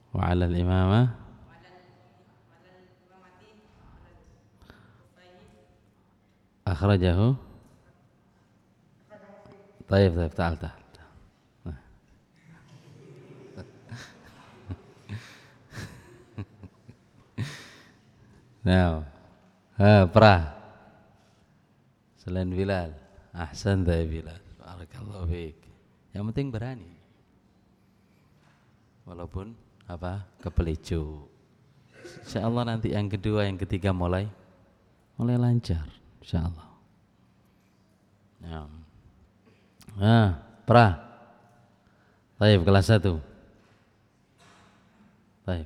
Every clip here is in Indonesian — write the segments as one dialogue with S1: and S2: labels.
S1: wa 'alal imamah akhrajahu. Taib, ta'al. Nah, pra selain Bilal. Ahsan ya Bilal. Barakallahu fiik. Yang penting berani. Walaupun kepelicu. Insyaallah nanti yang kedua, yang ketiga mulai lancar insyaallah. Nah, pra. Taib kelas 1. Taib.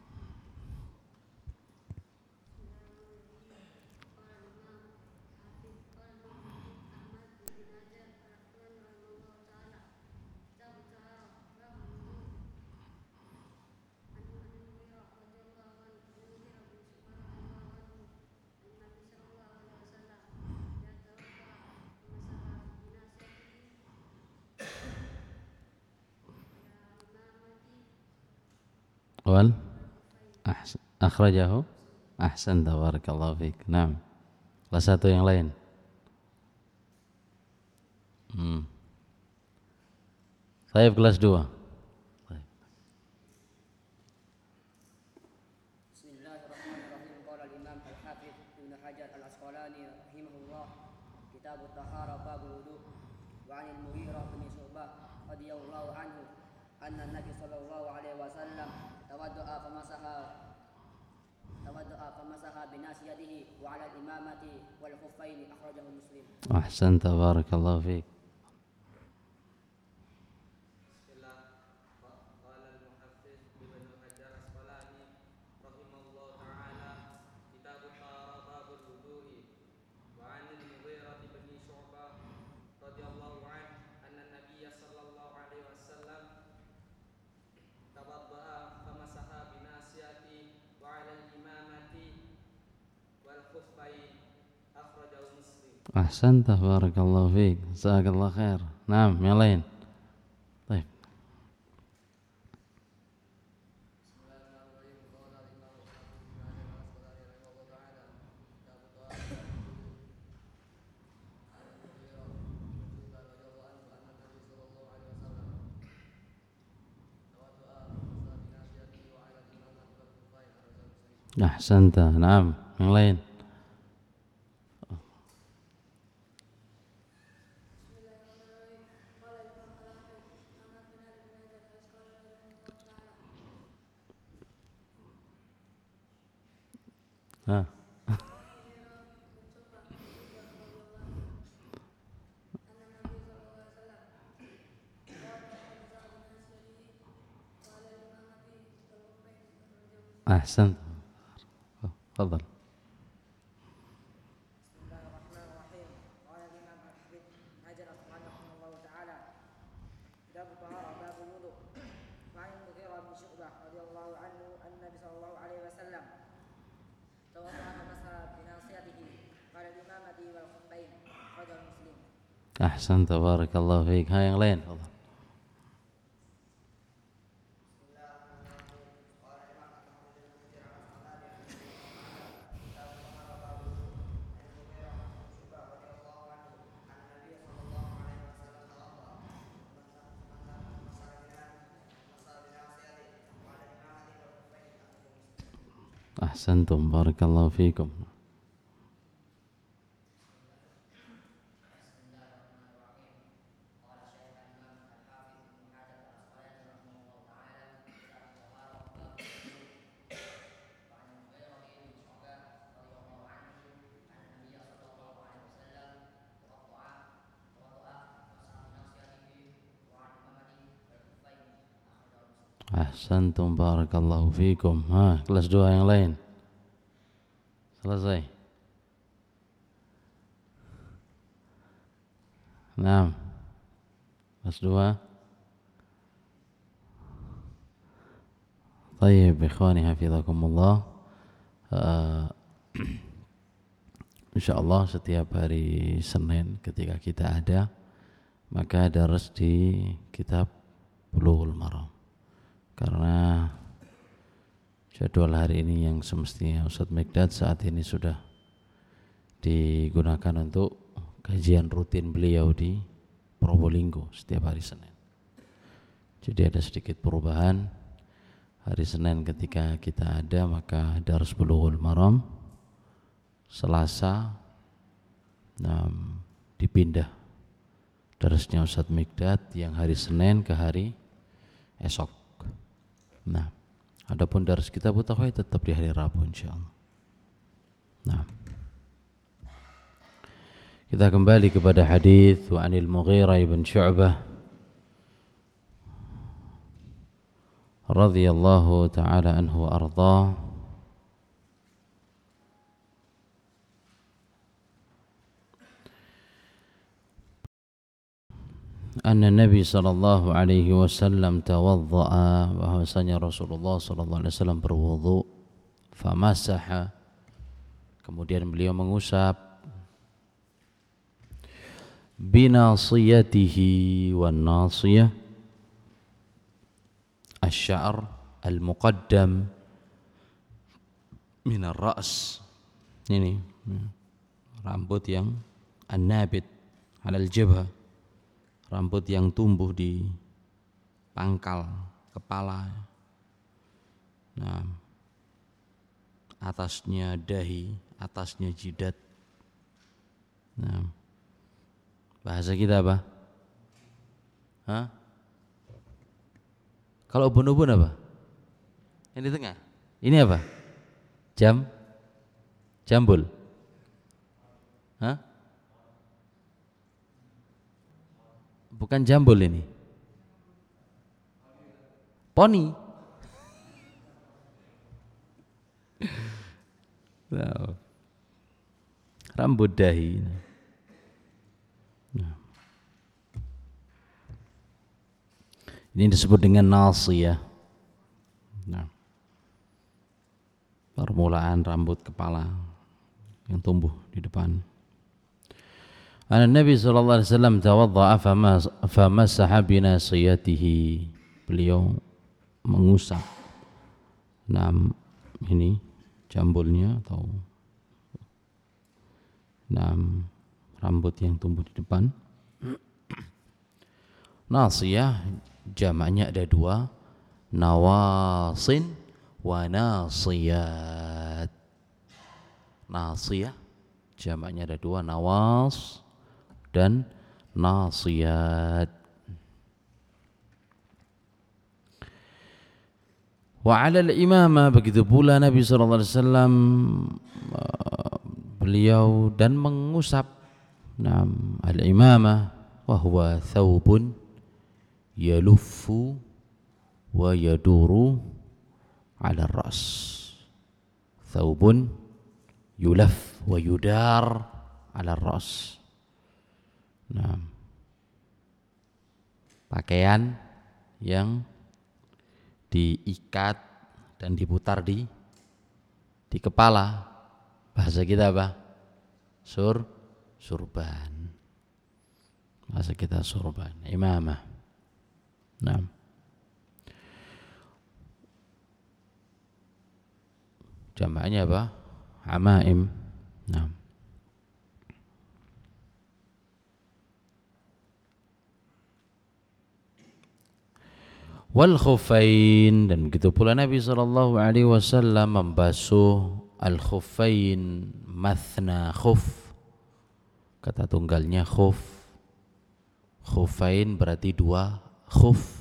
S1: Wal akhrajahu. Ahsan, barakallahu fiik. Naam. Kelas 1 yang lain. Saya kelas 2.
S2: Bismillahirrahmanirrahim. Qala al-Imam al-Hafidz Ibnu Hajar al-Asqalani rahimahullah, Kitab at-Taharah bab wudu, wa 'an al-Mughirah bin Syu'bah radhiyallahu anhu anna an-nabiy sallallahu alaihi wasallam tawadda'a famasaha bi nasiyatihi wa 'ala al-imamati wal khuffaini, akhrajahu Muslim.
S1: Ahsan, barakallahu fiik. Ahsan, barakallahu fiik. Jazakallahu khair. Naam, yang lain. Baik. Ahsan, naam, yang lain. Ahsan. Tafadhal.
S2: Bismillahirrahmanirrahim. Qala al-Imam al-Hafidz Ibnu Hajar rahimahullah ta'ala, Kitab at-Taharah bab wudu, wa 'an al-Mughirah bin Syu'bah radhiyallahu anhu anna Nabi sallallahu alaihi wasallam tawadda'a famasaha bi nasiyatihi wa 'ala al-imamati wal khuffain, akhrajahu Muslim.
S1: Ahsan, barakallahu fiik. Yang lain. Tafadhal. Ahsantum, barakallahu fiikum. Ahsantum, barakallahu fiikum. Kelas 2 yang lain. Selesai. Naam. Kelas 2. Tayyib, ikhwani hafizakumullah. Insyaallah setiap hari Senin ketika kita ada, maka dars di kitab Bulughul Maram. Karena jadwal hari ini yang semestinya Ustadz Mikdad saat ini sudah digunakan untuk kajian rutin beliau di Probolinggo setiap hari Senin. Jadi ada sedikit perubahan. Hari Senin ketika kita ada maka Darus Bulughul Maram. Selasa dipindah darasnya Ustadz Mikdad yang hari Senin ke hari esok. Nah, adapun daras Kitabut Tauhid tetap di hari Rabu insyaallah. Nah, kita kembali kepada hadis wa anil Mughirah ibn Syu'bah radhiyallahu taala anhu wa ardhah. Anna Nabi sallallahu alaihi wasallam tawadda'a, bahwasanya Rasulullah sallallahu alaihi wasallam berwudu, famasaha, kemudian beliau mengusap, binasiyatihi wan nasiyah asy-sya'r al-muqaddam min ar-ra's, ini rambut yang an-nabit 'ala al-jabhah, rambut yang tumbuh di pangkal kepala. Nah, atasnya dahi, atasnya jidat. Nah, bahasa kita apa? Hah? Kalau ubun-ubun apa? Yang di tengah. Ini apa? Jambul. Hah? Bukan jambul ini. Poni. Nah, rambut dahi. Nah. Ini disebut dengan nasiyah. Nah, permulaan rambut kepala yang tumbuh di depan. Nabi sallallahu alaihi wasallam tawadda'a famasaha binasiyatihi. Beliau mengusap ini jambulnya atau rambut yang tumbuh di depan. Nasiyah jamaknya ada dua, nawasin wa nasiyat. Nasiyah jamaknya ada dua, nawas dan nasiyat. Wa 'ala al-imamah, begitu pula Nabi sallallahu alaihi wasallam beliau dan mengusap al-imamah, wa huwa thawbun yaluffu wa yaduru 'ala ar-ra's. Thawbun yulaf wa yudar 'ala ar-ra's. Nah, pakaian yang diikat dan diputar di kepala. Bahasa kita apa? Surban. Bahasa kita surban, imamah. Nah, jamaknya apa? Amaim. Nah, wal khuffain, dan begitu pula Nabi sallallahu alaihi wasallam membasuh al khuffain, mathna khuf, kata tunggalnya khuf. Khuffain berarti dua khuf.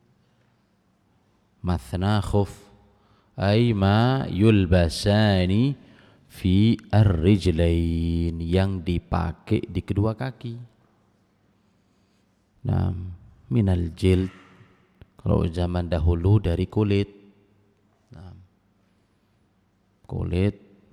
S1: Mathna khuf ay ma yulbasani fi ar-rijlain, yang dipakai di kedua kaki. Nah, minal jild, kalau zaman dahulu dari kulit. Kulit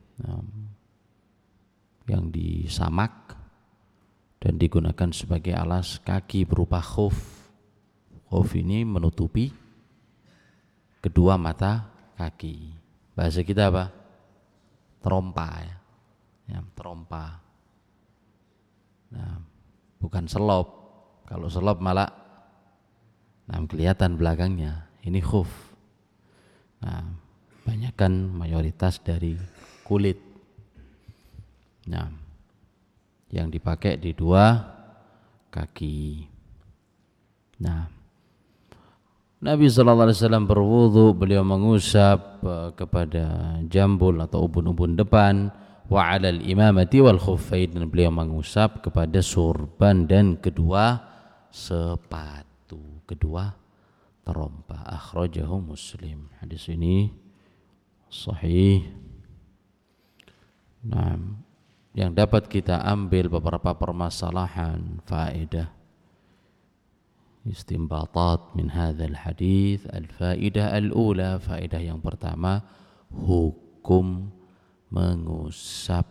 S1: yang disamak dan digunakan sebagai alas kaki berupa khuf. Khuf ini menutupi kedua mata kaki. Bahasa kita apa? Terompa, ya, terompa. Nah, bukan selop. Kalau selop malah kelihatan belakangnya. Ini khuf. Nah, Banyakkan mayoritas dari kulit. Nah, yang dipakai di dua kaki. Nah, Nabi SAW berwudu, beliau mengusap kepada jambul atau ubun-ubun depan, wa 'alal imamati wal khuffain, dan beliau mengusap kepada surban dan kedua sepatu, kedua terompa. Akhrajahu Muslim. Hadis ini sahih. Nah, yang dapat kita ambil beberapa permasalahan, faedah, istinbatat min hadzal hadis. Al-faedah al-ula, faedah yang pertama, hukum mengusap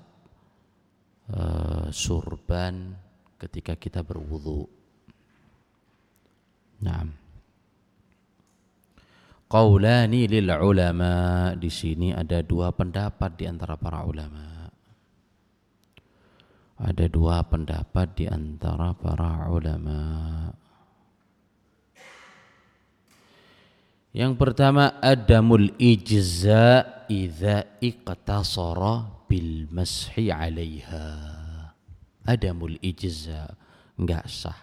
S1: surban ketika kita berwudu. Nah, qaulani lil ulama, di sini ada dua pendapat di antara para ulama. Ada dua pendapat di antara para ulama. Yang pertama, adamul ijza idza iqtasara bil mashi 'alaiha. Adamul ijza, enggak sah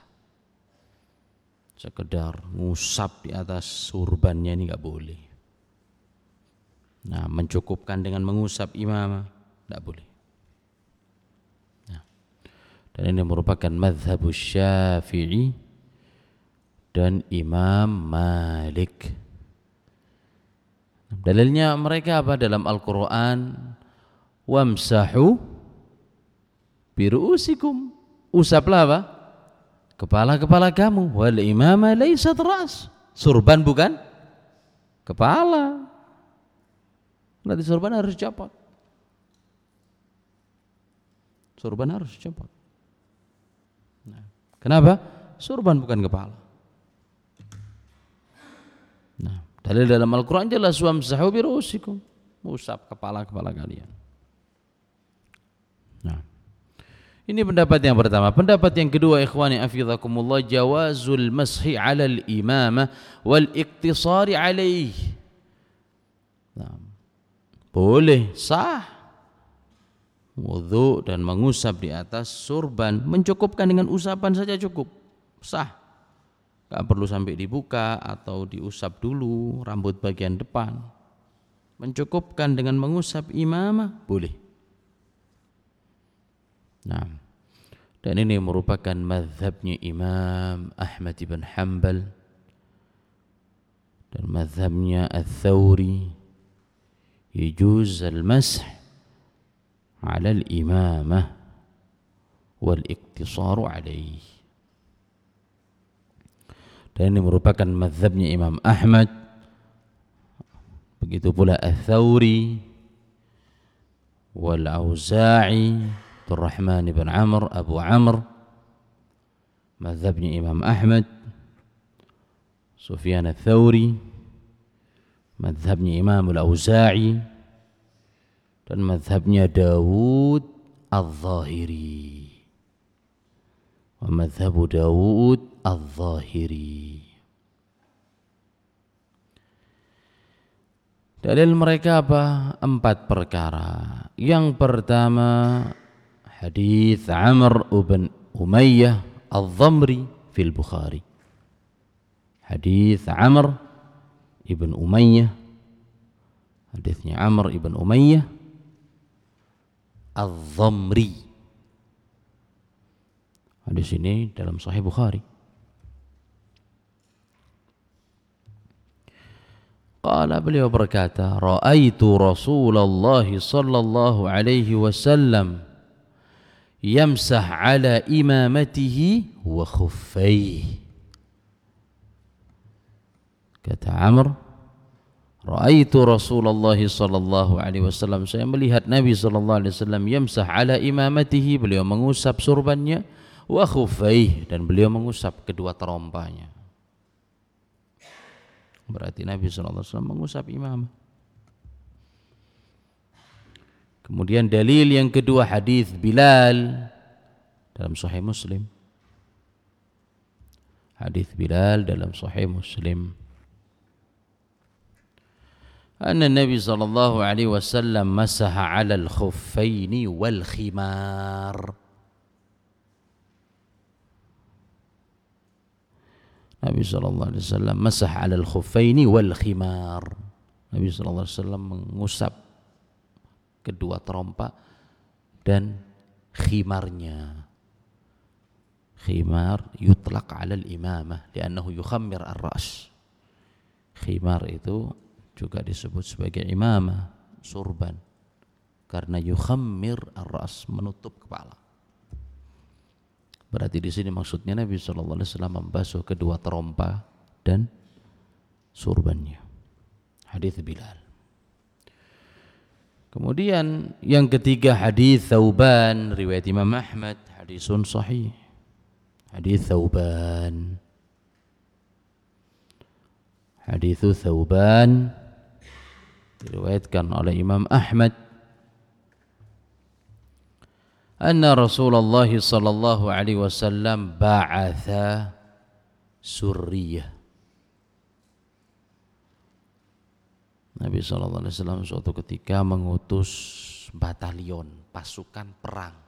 S1: sekedar ngusap di atas surbannya, ini enggak boleh. Nah, mencukupkan dengan mengusap imamah enggak boleh. Nah, dan ini merupakan mazhab Syafi'i dan Imam Malik. Dalilnya mereka apa? Dalam Al-Quran, wamsahu biru'usikum, usaplah apa? Kepala-kepala kamu. Wal imama laysat ras, surban bukan kepala. Nanti surban harus copot. Surban harus copot. Nah, kenapa? Surban bukan kepala. Nah, dalil dalam Al-Quran jelas, wamsahu biru'usikum, usap kepala-kepala kalian. Nah, ini pendapat yang pertama. Pendapat yang kedua, ikhwani afidhakumullah, jawazul mashi 'alal imamah wal iktisari 'alaih. Nah, boleh, sah wudu dan mengusap di atas surban, mencukupkan dengan usapan saja cukup, sah. Gak perlu sampai dibuka atau diusap dulu rambut bagian depan. Mencukupkan dengan mengusap imamah, boleh. Nah, dan ini merupakan mazhabnya Imam Ahmad ibn Hanbal dan mazhabnya Ats-Tsauri, yujuz al-mash 'ala al-imamah wal iktisaru 'alaihi. Dan ini merupakan mazhabnya Imam Ahmad, begitu pula Ats-Tsauri wal Auza'i, Abdurrahman ibn Amr, Abu Amr, mazhabnya Imam Ahmad. Sufyan Ats-Tsauri, mazhabnya Imam Al-Auza'i, dan mazhabnya Dawud Al-Zahiri, wa mazhabu Dawud Al-Zahiri. Dalil mereka apa? 4 perkara. Yang pertama, hadis Amr ibn Umayyah Al-Dhamri fil Bukhari. Hadis Amr ibn Umayyah, hadisnya Amr ibn Umayyah Al-Dhamri. Hadis ini dalam Sahih Bukhari. Qala, beliau berkata, ra'aitu Rasulullah sallallahu alaihi wasallam yamsah ala imamatihi wa khuffaihi. Kata Amr, ra'aitu Rasulullah sallallahu alaihi wasallam, saya melihat Nabi sallallahu alaihi wasallam, yamsah ala imamatihi, beliau mengusap surbannya, wa khuffaihi, dan beliau mengusap kedua terompanya. Berarti Nabi sallallahu alaihi wasallam mengusap imamah. Kemudian dalil yang kedua, hadis Bilal dalam Sahih Muslim. Hadis Bilal dalam Sahih Muslim. anna Nabi sallallahu alaihi wasallam masaha 'ala al-khuffaini wal khimar. Nabi sallallahu alaihi wasallam masaha 'ala al-khuffaini wal khimar. Nabi sallallahu alaihi wasallam mengusap kedua terompa dan khimarnya. Khimar yutlaq 'ala al-imamah li'annahu yukhammir ar-ra's. Khimar itu juga disebut sebagai imamah, surban, karena yukhammir ar-ra's, menutup kepala. Berarti di sini maksudnya Nabi sallallahu alaihi wasallam membasuh kedua terompa dan surbannya. Hadis Bilal. Kemudian yang ketiga hadis Thauban riwayat Imam Ahmad, hadisun sahih. Hadis Thauban. Hadis Thauban diriwayatkan oleh Imam Ahmad anna Rasulullah sallallahu alaihi wasallam ba'atha surriyah. Nabi sallallahu alaihi wasallam suatu ketika mengutus batalion pasukan perang.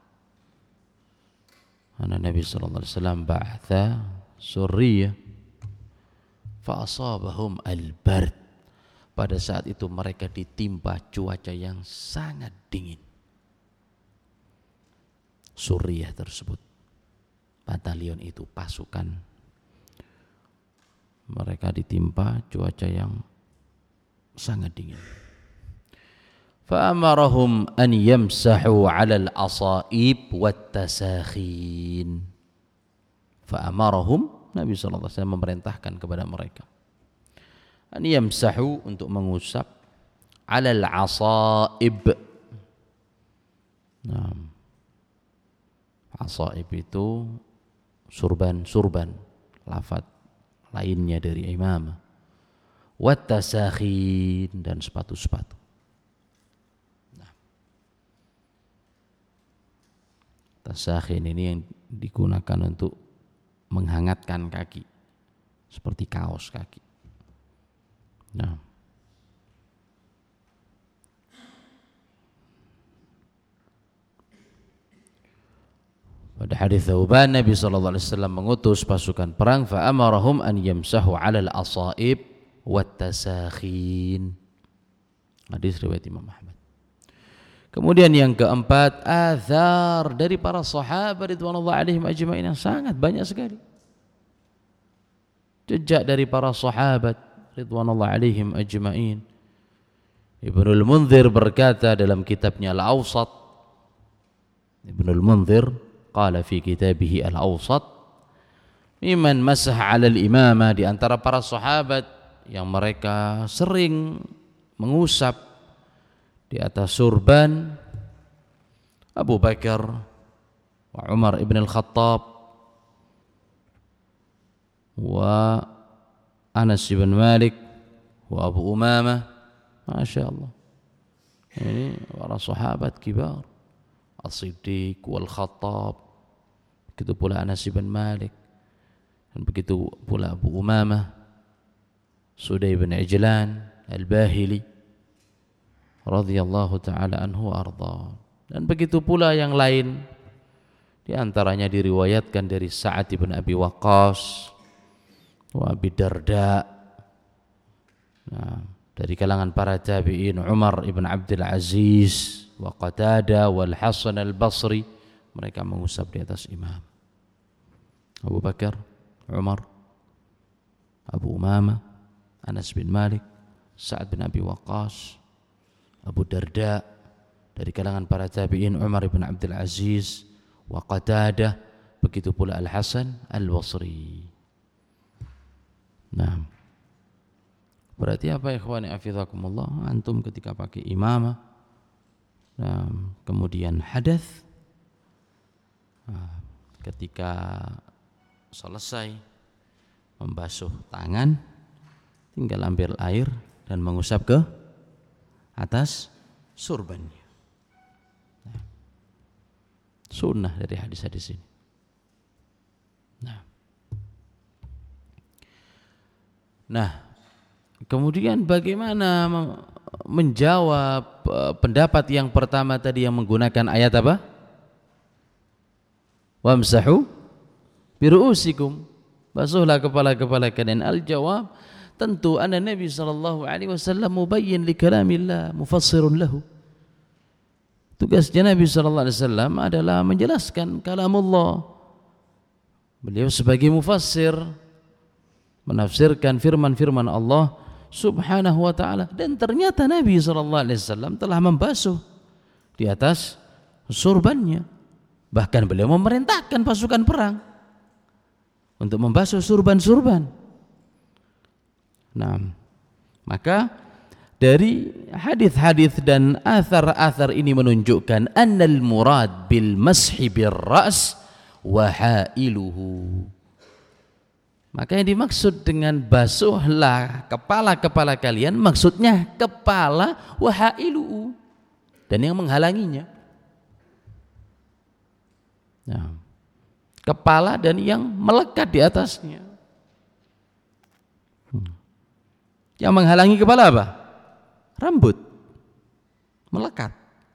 S1: Anna Nabi sallallahu alaihi wasallam ba'atha surriyah fa asabahum al-bard. Pada saat itu mereka ditimpa cuaca yang sangat dingin. Suriyah tersebut, batalion itu, pasukan, mereka ditimpa cuaca yang sangat dingin. Fa'amarahum an yamsahu 'ala al-asaib wat-tasakhin. Fa'amarahum, Nabi sallallahu alaihi wasallam memerintahkan kepada mereka an yamsahu, untuk mengusap, 'ala al-asaib. Nah, asaib itu surban, lafaz lainnya dari imamah. Wat-tasakhin, dan sepatu-sepatu. Nah, tasakhin ini yang digunakan untuk menghangatkan kaki, seperti kaos kaki. Nah, pada hadis Thauban, Nabi sallallahu alaihi wasallam mengutus pasukan perang, fa amarahum an yamsahu 'ala al-asaib wat-tasakhin. Hadis riwayat Imam Ahmad. Kemudian yang keempat, athar dari para sahabat ridwanullah alaihim ajma'in, yang sangat banyak sekali. Jejak dari para sahabat ridwanullah alaihim ajma'in. Ibnul Munzir berkata dalam kitabnya Al-Awsat, Ibnul Munzir qala fi kitabih Al-Awsat, mimman masah 'ala al-imamah, di antara para sahabat yang mereka sering mengusap di atas surban, Abu Bakar wa Umar ibn al-Khattab wa Anas bin Malik wa Abu Umamah. Masya Allah, ini para sahabat kibar, As-Siddiq wal Khattab, begitu pula Anas bin Malik, dan begitu pula Abu Umamah, Sudai bin Ijlan Al-Bahili radhiyallahu ta'ala anhu arda, dan begitu pula yang lain. Di antaranya diriwayatkan dari Sa'ad bin Abi Waqqas wa Abi Darda. Nah, dari kalangan para tabi'in Umar ibn Abdul Aziz wa Qatadah wal Hasan al-Basri, mereka mengusap di atas imam. Abu Bakar, Umar, Abu Umamah, Anas bin Malik, Sa'ad bin Abi Waqqas, Abu Darda. Dari kalangan para tabi'in Umar ibn Abdul Aziz wa Qatadah, begitu pula Al-Hasan al-Basri. Nah, berarti apa ikhwani afizakumullah, antum ketika pakai imamah, kemudian hadath, ketika selesai membasuh tangan, tinggal ambil air dan mengusap ke atas surbannya. Nah, sunnah dari hadis-hadis ini. Nah, Kemudian bagaimana menjawab pendapat yang pertama tadi yang menggunakan ayat apa? Wamsahu biru'usikum, basuhlah kepala-kepala kalian. Al-jawab, tentu anna Nabi sallallahu alaihi wasallam mubayyin li kalamillah mufassirun lahu. Tugasnya Nabi sallallahu alaihi wasallam adalah menjelaskan kalamullah. Beliau sebagai mufassir menafsirkan firman-firman Allah Subhanahu wa ta'ala, dan ternyata Nabi SAW telah membasuh di atas surbannya. Bahkan beliau memerintahkan pasukan perang untuk membasuh surban-surban. Nah, maka dari hadis-hadis dan athar-athar ini menunjukkan annal murad bil mashi bir ra's wa hailuhu. Maka yang dimaksud dengan basuhlah kepala-kepala kalian, maksudnya kepala wahailu dan yang menghalanginya. Nah, kepala dan yang melekat di atasnya. Yang menghalangi kepala apa? Rambut melekat.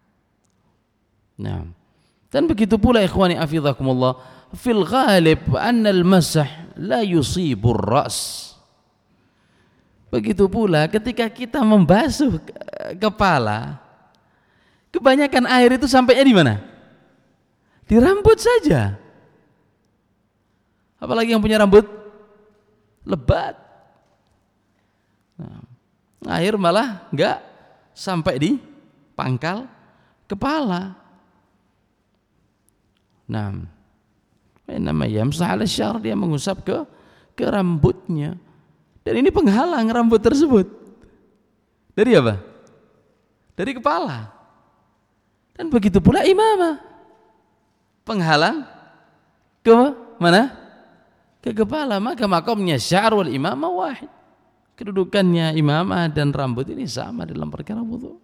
S1: Nah, dan begitu pula ikhwani afidhakumullah, fil ghalib anna al-masah la yusibur ra's. Begitu pula ketika kita membasuh kepala, kebanyakan air itu sampainya di mana? Di rambut saja. Apalagi yang punya rambut lebat. Nah, air malah enggak sampai di pangkal kepala. Nah, namanya yamsah ala syar, dia mengusap ke rambutnya, dan ini penghalang rambut tersebut dari apa? Dari kepala. Dan begitu pula imamah, penghalang ke mana? Ke kepala. Maka makamnya syar wal imamah wahid, kedudukannya imamah dan rambut ini sama dalam perkara wudu.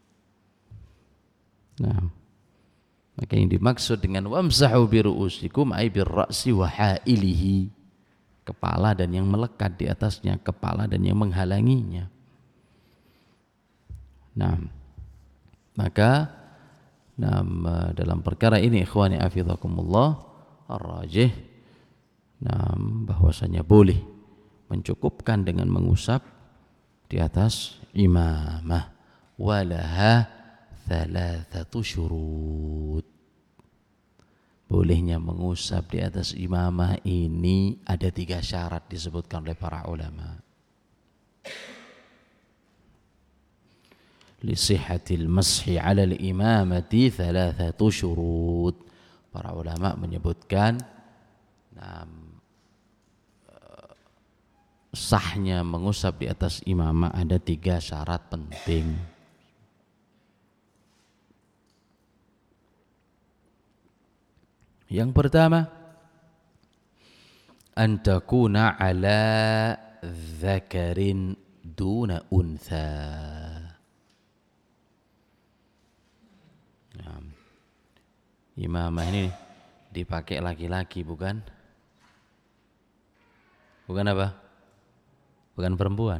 S1: Nah, maka yang dimaksud dengan wamsahu biru'usikum ay birra'si wa hailihi, kepala dan yang melekat di atasnya, kepala dan yang menghalanginya. Nah, maka dalam perkara ini ikhwani afidhakumullah ar-rajih, bahwasanya boleh mencukupkan dengan mengusap di atas imamah, walaha thalathatu syurut. Bolehnya mengusap di atas imamah ini ada 3 syarat disebutkan oleh para ulama. Li sihhatil mashi 'ala al-imamati thalathatu syurut. Para ulama menyebutkan sahnya mengusap di atas imamah ada 3 syarat penting. Yang pertama, an takuna ala dzakarin duna untha. Imamah ini dipakai laki-laki, bukan apa? Bukan perempuan.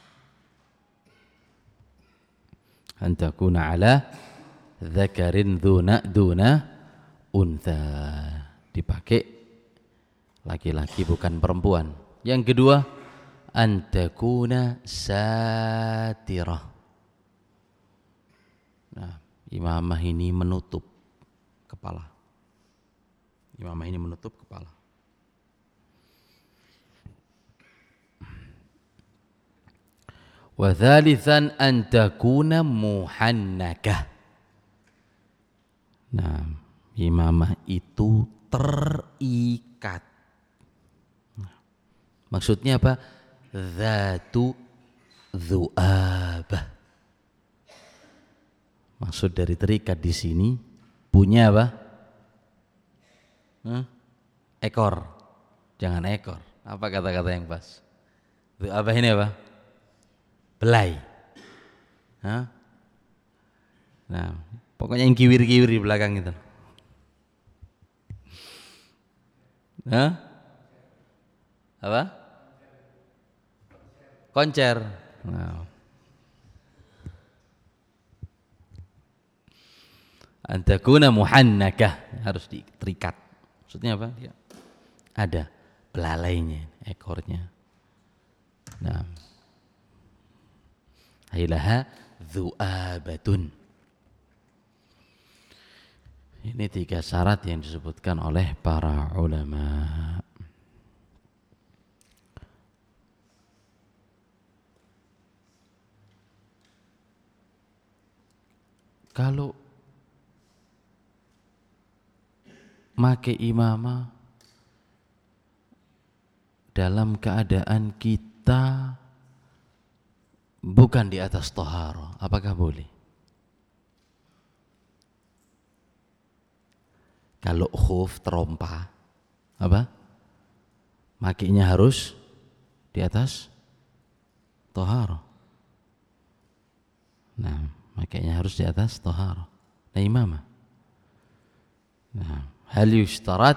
S1: An takuna ala dzakarin duna untha, dipakai laki-laki bukan perempuan. Yang kedua, antakuna satirah. Nah, imamah ini menutup kepala. Imamah ini menutup kepala. Wa thalithan antakuna muhannakah. Nah, imamah itu terikat. Maksudnya apa? Dzatu dzu'abah. Maksud dari terikat di sini punya apa? Ekor. Jangan ekor. Apa kata-kata yang pas? Dzu'abah ini apa? Belai. Nah, pokoknya yang kiwir-kiwir di belakang itu. Apa? Koncer. Nah. Antakuna muhannakah, harus diterikat. Maksudnya apa? Ya. Ada belalainya, ekornya. Nah. Ailaha dzu'abatun. Ini 3 syarat yang disebutkan oleh para ulama. Kalau make imamah dalam keadaan kita bukan di atas thaharah, apakah boleh? Kalau khuf terompa, apa? Makainya harus di atas thaharah. Nah, makainya harus di atas thaharah. Nah, imamah. Nah, hal yushtarat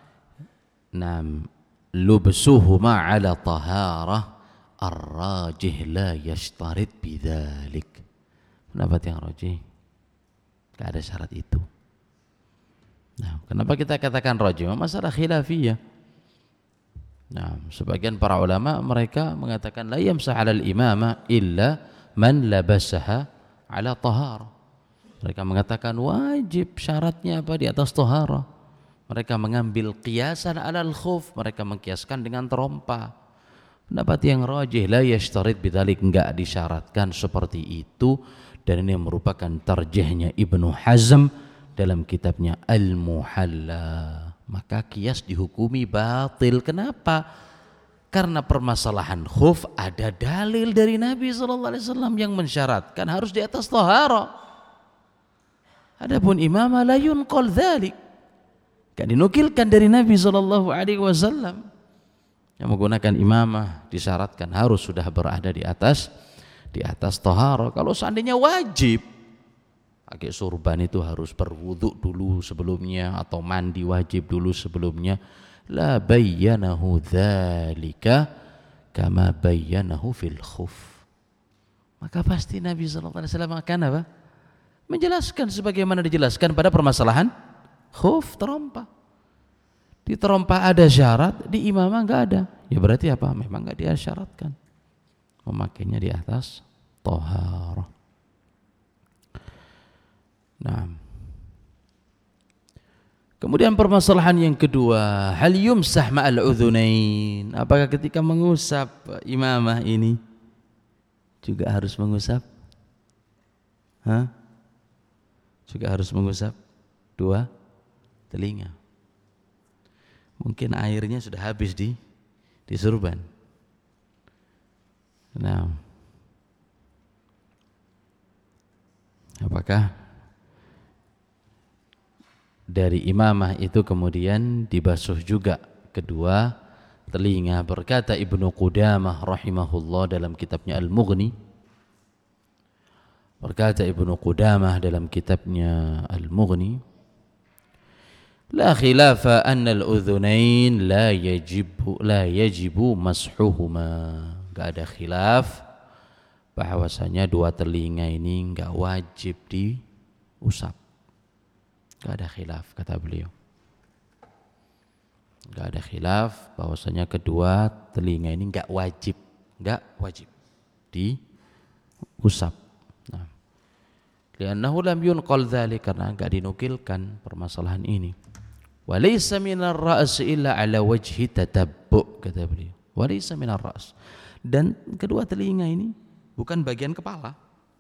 S1: lubsuhuma ala taharah ar-rajih la yashtarit bidzalik. Pendapat yang rajih, enggak ada syarat itu. Nah, kenapa kita katakan rajih? Masalah khilafiyah. Nah, sebagian para ulama mereka mengatakan la yamsah 'alal imamah illa man labasaha 'ala taharah. Mereka mengatakan wajib, syaratnya apa? Di atas taharah. Mereka mengambil qiyasan 'alal khuf, mereka mengkiaskan dengan terompa. Pendapat yang rajih la yashtarit bidzalik, enggak disyaratkan seperti itu, dan ini merupakan tarjihnya Ibnu Hazm dalam kitabnya Al-Muhalla. Maka qiyas dihukumi batil. Kenapa? Karena permasalahan khuf ada dalil dari Nabi SAW yang mensyaratkan harus di atas taharah. Adapun imamah la yunqal dzalik, enggak dinukilkan dari Nabi SAW. Yang menggunakan imamah disyaratkan harus sudah berada di atas taharah. Kalau seandainya wajib, pakai surban itu harus berwudu dulu sebelumnya atau mandi wajib dulu sebelumnya, la bayyanahu dzalika kama bayyanahu fil khuf. Maka pasti Nabi sallallahu alaihi wasallam akan apa? Menjelaskan sebagaimana dijelaskan pada permasalahan khuf, terompa. Di terompa ada syarat, di imamah enggak ada. Ya berarti apa? Memang enggak disyaratkan memakainya di atas taharah. Nah, kemudian permasalahan yang kedua, hal yumsah ma'al udhunain. Apakah ketika mengusap imamah ini juga harus mengusap? Juga harus mengusap 2 telinga. Mungkin airnya sudah habis di surban. Nah, apakah dari imamah itu kemudian dibasuh juga kedua telinga? Berkata Ibnu Qudamah rahimahullah dalam kitabnya Al-Mughni, berkata Ibnu Qudamah dalam kitabnya Al-Mughni, la khilafa anna al-udhunain la yajibu mashuhuma. Enggak ada khilaf bahwasanya 2 telinga ini enggak wajib diusap. Enggak ada khilaf, kata beliau. Enggak ada khilaf bahwasanya kedua telinga ini enggak wajib diusap. Nah, li'annahu lam yunqal dzalik, karena enggak dinukilkan permasalahan ini. Walaysa minar ra's illa ala wajhi tatabbu, kata beliau. Walaysa minar ra's, dan kedua telinga ini bukan bagian kepala.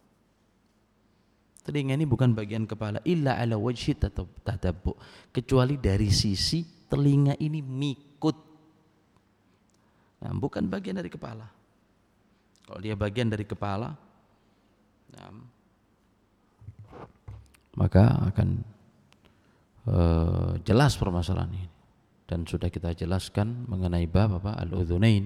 S1: Telinga ini bukan bagian kepala, illa ala wajhi tatabbu, kecuali dari sisi telinga ini mikut. Nah, bukan bagian dari kepala. Kalau dia bagian dari kepala, nah, maka akan jelas permasalahan ini, dan sudah kita jelaskan mengenai bab apa al-udhunain.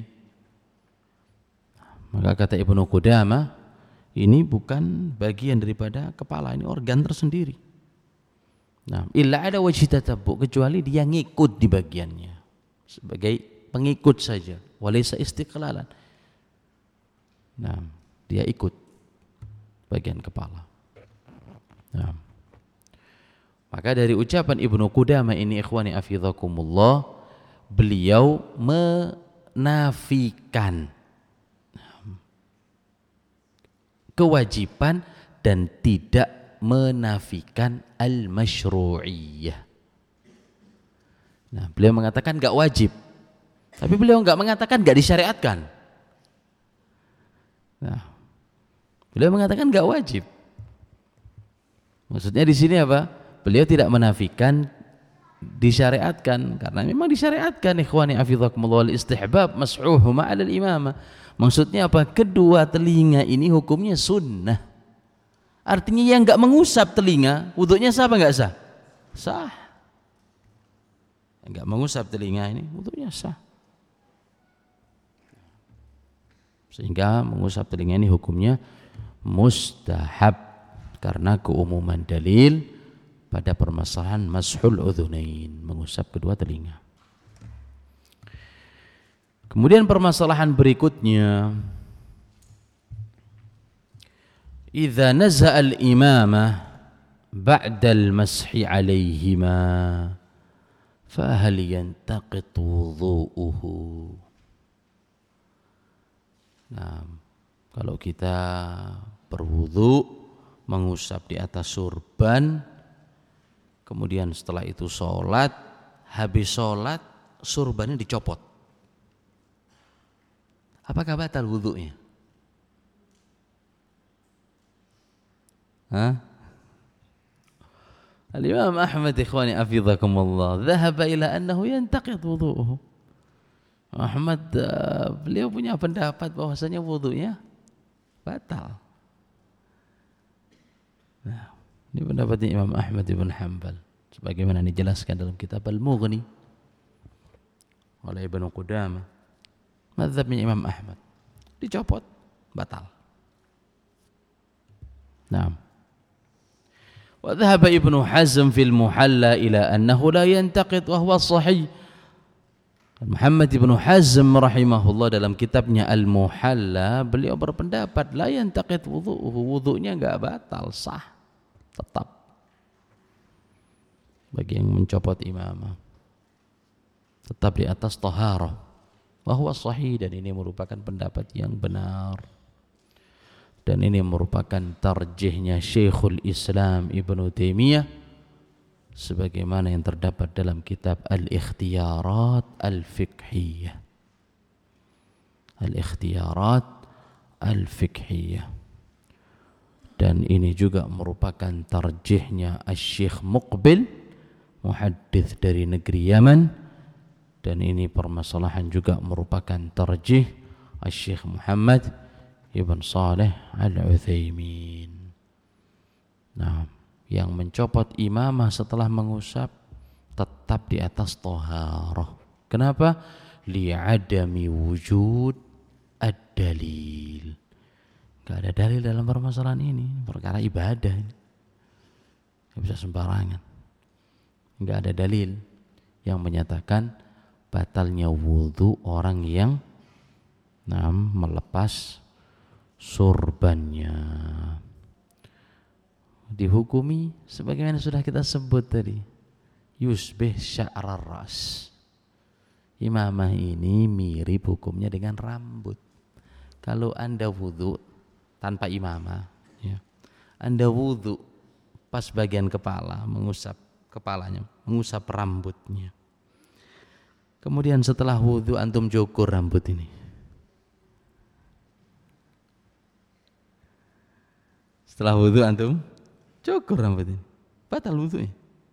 S1: Maka kata Ibnu Qudamah, ini bukan bagian daripada kepala, ini organ tersendiri. Nah, illa ada wajhi tatabbu, kecuali dia ngikut di bagiannya sebagai pengikut saja, walaysa istiqlalan. Nah, dia ikut bagian kepala. Nah, maka dari ucapan Ibnu Qudamah ini ikhwani afidhakumullah, beliau menafikan kewajiban dan tidak menafikan al-masyru'iyah. Nah, beliau mengatakan enggak wajib, tapi beliau enggak mengatakan enggak disyariatkan. Nah, beliau mengatakan enggak wajib. Maksudnya di sini apa? Beliau tidak menafikan disyariatkan, karena memang disyariatkan ikhwani afidhakumullah al-istihbab mas'uhu ma'al imamah. Maksudnya apa? Kedua telinga ini hukumnya sunnah. Artinya yang enggak mengusap telinga, wudunya sah apa enggak sah? Sah. Enggak mengusap telinga ini wudunya sah. Sehingga mengusap telinga ini hukumnya mustahab karena keumuman dalil pada permasalahan mashul udhunain, mengusap kedua telinga. Kemudian permasalahan berikutnya, idza naza'a al-imamah ba'da al-mashi 'alaihima fa hal yantaqit wudhu'uhu. Nah, kalau kita berwudu mengusap di atas surban, kemudian setelah itu sholat, habis sholat surbannya dicopot, apakah batal wudunya? Al-Imam Ahmad ikhwani afidhakumullah dhahaba ila annahu yantaqid wudu'uhu. Ahmad beliau punya pendapat bahwasanya wudunya batal. Nah, ini pendapatnya Imam Ahmad ibn Hanbal sebagaimana dijelaskan dalam kitab Al-Mughni oleh Ibnu Qudamah. Mazhabnya Imam Ahmad dicopot, batal. Nah, wa dhahaba Ibnu Hazm fil Muhalla ila annahu la yantaqid wa huwa sahih. Muhammad Ibnu Hazm rahimahullah dalam kitabnya Al-Muhalla, beliau berpendapat la yantaqid wudu'uhu, wudu'nya enggak batal, sah tetap bagi yang mencopot imamah, tetap di atas taharah, wa huwa sahih, dan ini merupakan pendapat yang benar, dan ini merupakan tarjihnya Syekhul Islam Ibnu Taimiyah sebagaimana yang terdapat dalam kitab Al-Ikhtiyarat Al-Fiqhiyah. Al-Ikhtiyarat Al-Fiqhiyah. Dan ini juga merupakan tarjihnya Asy-Syaikh Muqbil, muhaddits dari negeri Yaman, dan ini permasalahan juga merupakan tarjih Asy-Syaikh Muhammad Ibn Shalih Al-Utsaimin. Nah, yang mencopot imamah setelah mengusap tetap di atas taharah. Kenapa? Li'adami wujud ad-dalil. Gak ada dalil dalam permasalahan ini, perkara ibadah ini. Gak bisa sembarangan. Gak ada dalil yang menyatakan batalnya wudu orang yang melepas surbannya. Dihukumi sebagaimana sudah kita sebut tadi, yusbih sya'rar ras. Imamah ini mirip hukumnya dengan rambut. Kalau Anda wudu tanpa imamah, ya, Anda wudu pas bagian kepala, mengusap kepalanya, mengusap rambutnya, kemudian setelah wudu antum cukur rambut ini, setelah wudu antum cukur rambut ini, batal wudunya.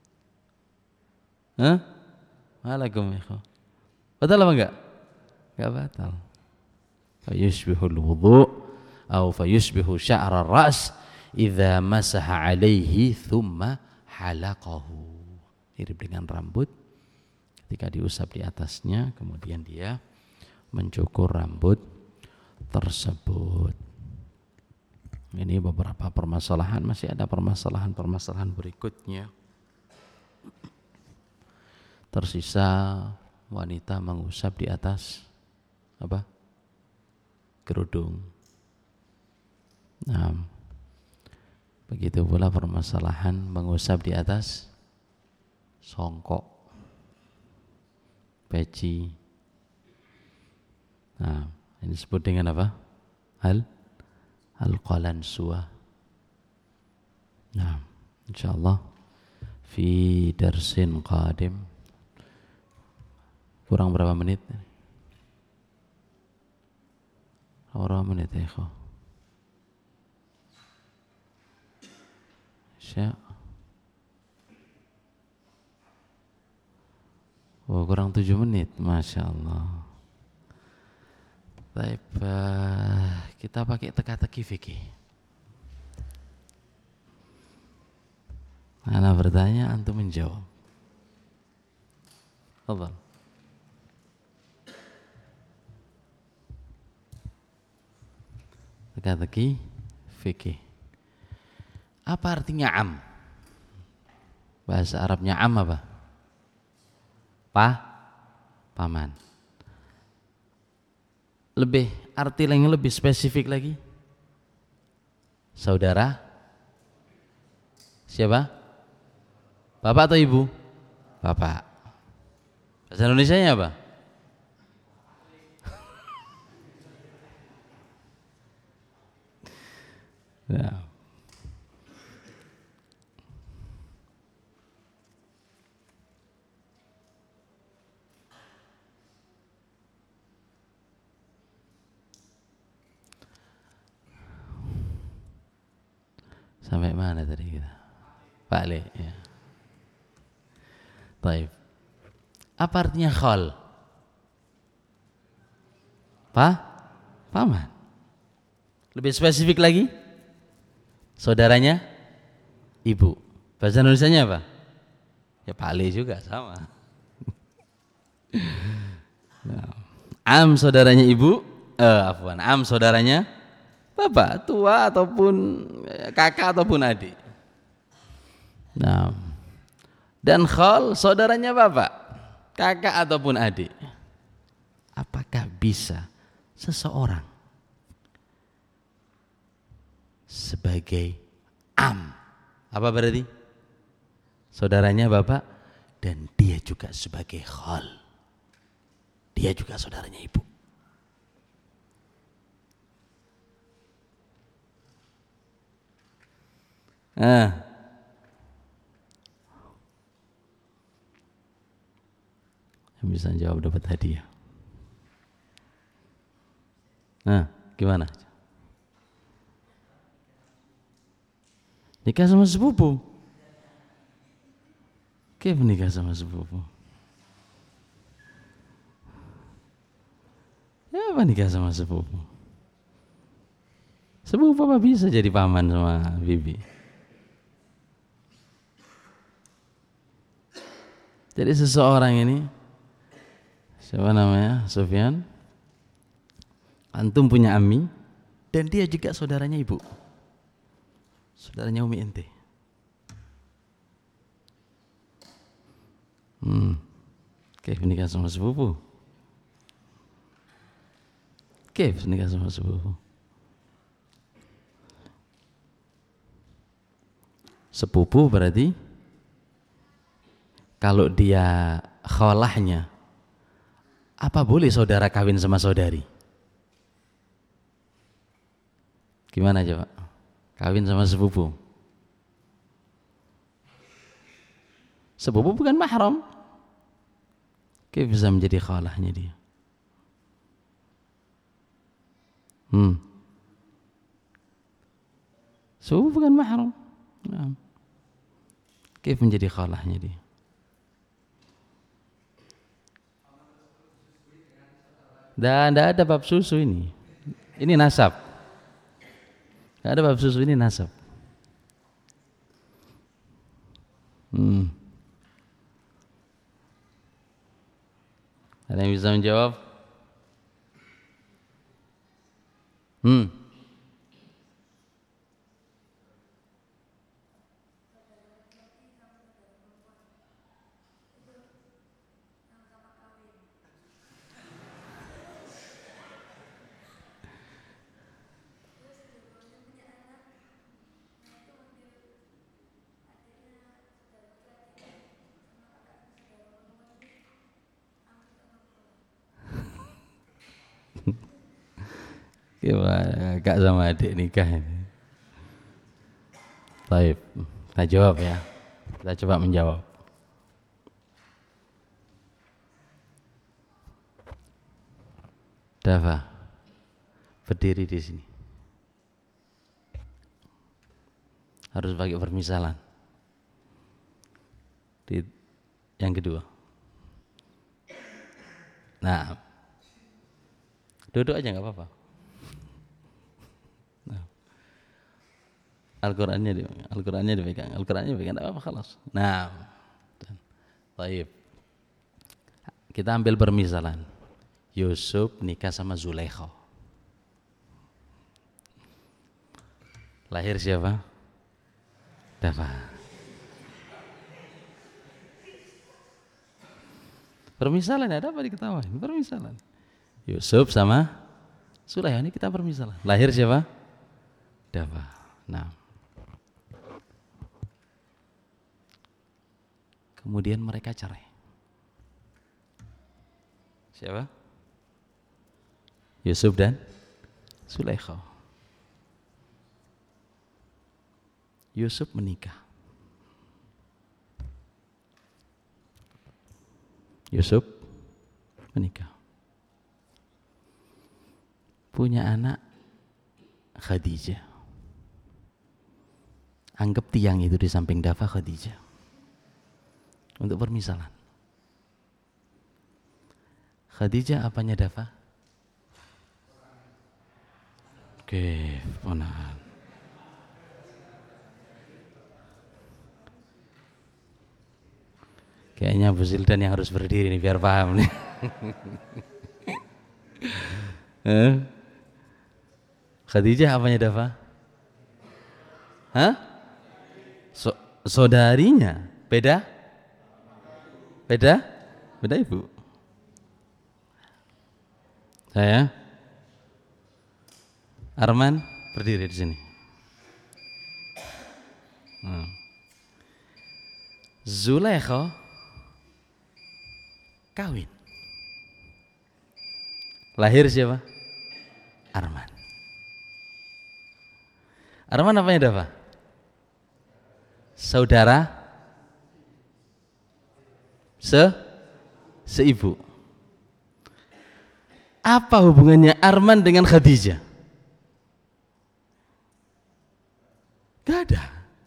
S1: Waalaikum ikhwan. Batal apa enggak? Enggak batal. Fayushbihul wudu' atau fayushbihu sya'rar ra's idza masaha 'alaihi thumma halaqahu. Mirip dengan rambut ketika diusap di atasnya kemudian dia mencukur rambut tersebut. Ini beberapa permasalahan, masih ada permasalahan berikutnya. Tersisa wanita mengusap di atas apa? Kerudung. Nah, begitu pula permasalahan mengusap di atas songkok, peci. Nah, ini disebut dengan apa? Al-qalansuah. Nah, insyaallah fi darsin qadim. Kurang berapa menit? Berapa menit ya, ikhwah? Oh, kurang 7 menit, Masya Allah. Baik, kita pakai teka-teki fikih. Ana bertanya, antum menjawab. Tafadhal. Teka-teki fikih. Apa artinya am? Bahasa Arabnya am apa? Paman. Arti yang lebih spesifik lagi. Saudara. Siapa? Bapak atau ibu? Bapak. Bahasa Indonesianya apa? Ya. Sampai mana tadi kita? Pak Le, ya. Baik. Apa artinya khal? Paman. Lebih spesifik lagi? Saudaranya ibu. Bahasa Indonesianya apa? Ya Pak Le juga sama. Am saudaranya ibu, am saudaranya bapak, tua ataupun kakak ataupun adik. Nah, dan khal saudaranya bapak, kakak ataupun adik. Apakah bisa seseorang sebagai am? Apa berarti? Saudaranya bapak dan dia juga sebagai khal. Dia juga saudaranya ibu. Yang bisa jawab dapat hadiah. Gimana? Nikah sama sepupu. Kayak menikah sama sepupu. Ya apa nikah sama sepupu? Sepupu apa bisa jadi paman sama bibi? Jadi seseorang ini, siapa namanya? Sufyan. Antum punya ami dan dia juga saudaranya ibu. Saudaranya Umi ente. Kayak nikah sama sepupu. Kayak nikah sama sepupu. Sepupu berarti kalau dia khalahnya, apa boleh saudara kawin sama saudari? Gimana coba? Kawin sama sepupu. Sepupu bukan mahram. Kayak bisa menjadi khalahnya dia. Sepupu bukan mahram. Kayak menjadi khalahnya dia. Dan tidak ada bab susu ini. Ini nasab. Tidak ada bab susu, ini nasab. Ada yang bisa menjawab? Kak sama adik nikah ini. Baik, kita jawab ya. Kita coba menjawab. Dafa, berdiri di sini. Harus pakai permisalan. Yang kedua. Nah, duduk aja nggak apa-apa. Nah. Al-Qur'annya dipegang, nggak apa-apa, khalas. Nah, baik. Kita ambil permisalan. Yusuf nikah sama Zulaikha. Lahir siapa? Dafa. Permisalan, ada apa diketawain? Permisalan. Yusuf sama Zulaikha, ini kita permisalan. Lahir siapa? Dafa. Nah. Kemudian mereka cerai. Siapa? Yusuf dan Zulaikha. Yusuf menikah. Yusuf menikah. Punya anak Khadijah. Anggap tiang itu di samping Dafa Khadijah. Untuk permisalan. Khadijah apanya Dafa? Oke, ponakan. Kayaknya Bu Zildan yang harus berdiri nih biar paham nih. Khadijah apanya Dafa? Hah? Saudarinya? Beda? Beda? Beda ibu. Saya Arman berdiri di sini. Zulaikha kawin. Lahir siapa? Arman. Arman apanya Dafa? Saudara seibu. Apa hubungannya Arman dengan Khadijah? Gak ada.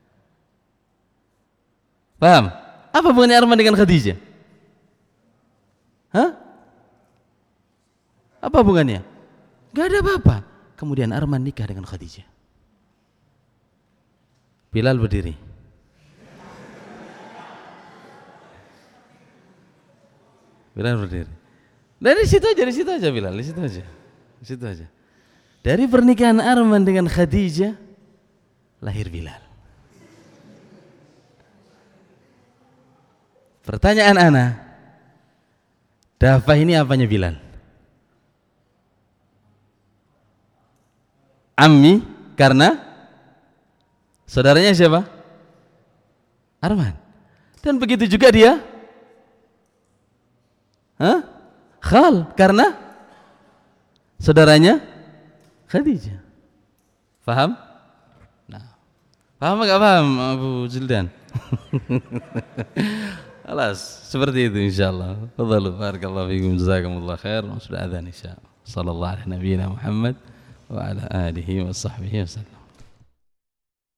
S1: Paham? Apa hubungannya Arman dengan Khadijah? Hah? Apa hubungannya? Gak ada apa-apa. Kemudian Arman nikah dengan Khadijah. Bilal berdiri. Bilal berdiri. Dari situ aja Bilal, di situ aja. Dari pernikahan Arman dengan Khadijah lahir Bilal. Pertanyaan ana, Dafa ini apanya Bilal? Ammi, karena saudaranya siapa? Arman. Dan begitu juga dia Khal, karena saudaranya Khadijah. Paham? Nah, paham enggak paham Abu Zildan? Alas, seperti itu insyaallah. Fadhalu barakallahu fikum, jazakumullah khair. Sudah adzan insyaallah. Sallallahu alaihi nabiyina Muhammad wa ala alihi wa sahbihi wasallam.